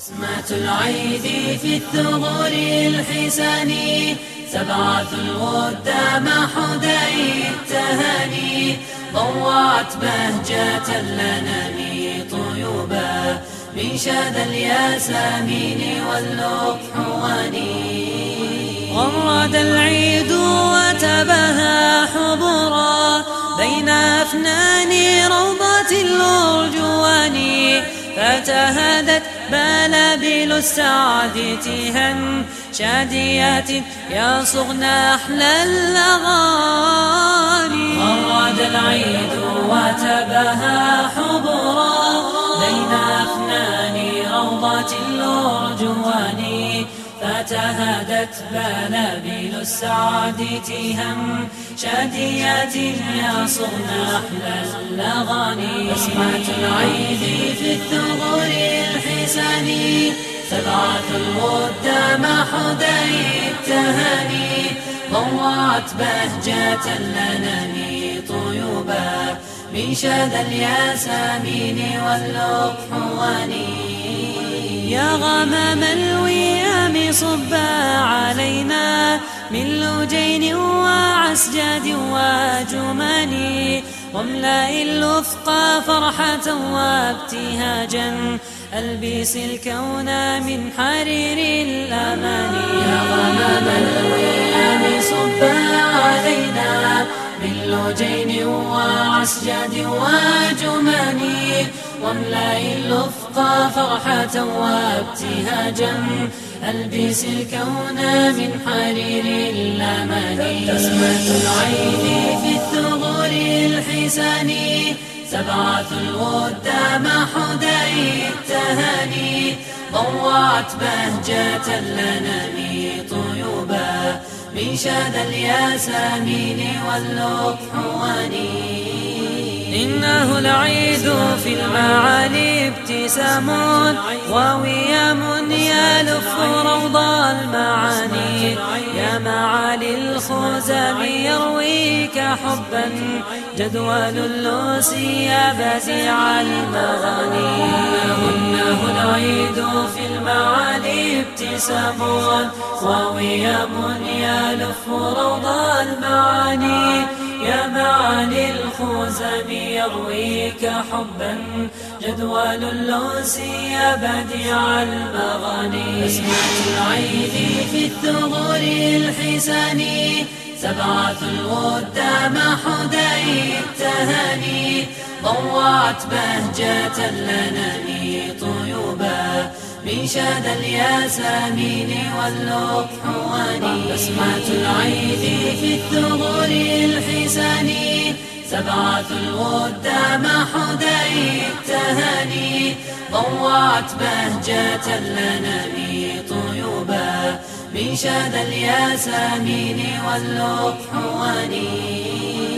بسمة العيد في الثغور الحسان تبعث الود مع حدي التهاني ضوعت بهجة الأنام طيوبا من شذا الياسمين واللقحوان غرد العيد وتبهى حضورا بين أفنان روضات الأرجوان فتهادت بلابل السعد تيها شاديات يصغن أحلى الأغاني غرد العيد وتبهى حضورا بين أفنان روضات الأرجوان فتهادت بلابل السعد تيها شاديات يصغن أحلى الأغاني بسمة العيد في الثغور الحسان تبعث الود مع حدي التهاني ضوعت بهجة الأنام طيوبا من شذا الياسمين واللقحوان يا غمام الويام صب علينا من لجين وعسجاد وجمان واملأ الأفق فرحة وابتهاجا ألبس الكون من حرير الأمان يا غمام الويام صب علينا من لجين وعسجاد وجمان واملأ الأفق فرحة وابتهاجا ألبس الكون من حرير الأمان بسمة العيد في الثغور الحسان تبعث الود مع حدي التهاني ضوعت بهجة الأنام طيوبا من شذا الياسمين واللقحوان إنه العيد في المعالي ابتسام وويام يلف روض المعاني يا معالي الخزام يرويك حبا جدول اللوس يا بديع المغاني إنه العيد في المعالي ابتسام وويام يلف روض المعاني يا معالي الخزام يرويك حبا جدول اللوس يا بديع المغاني بسمة العيد في الثغور الحسان تبعث الود مع حدي التهاني ضوعت بهجة الأنام طيوبا من شذا الياسمين واللقحوان بسمة العيد في الثغور الحسان تبعث الود مع حدي التهاني ضوعت بهجة الأنام طيوبا من شذا الياسمين واللقحوان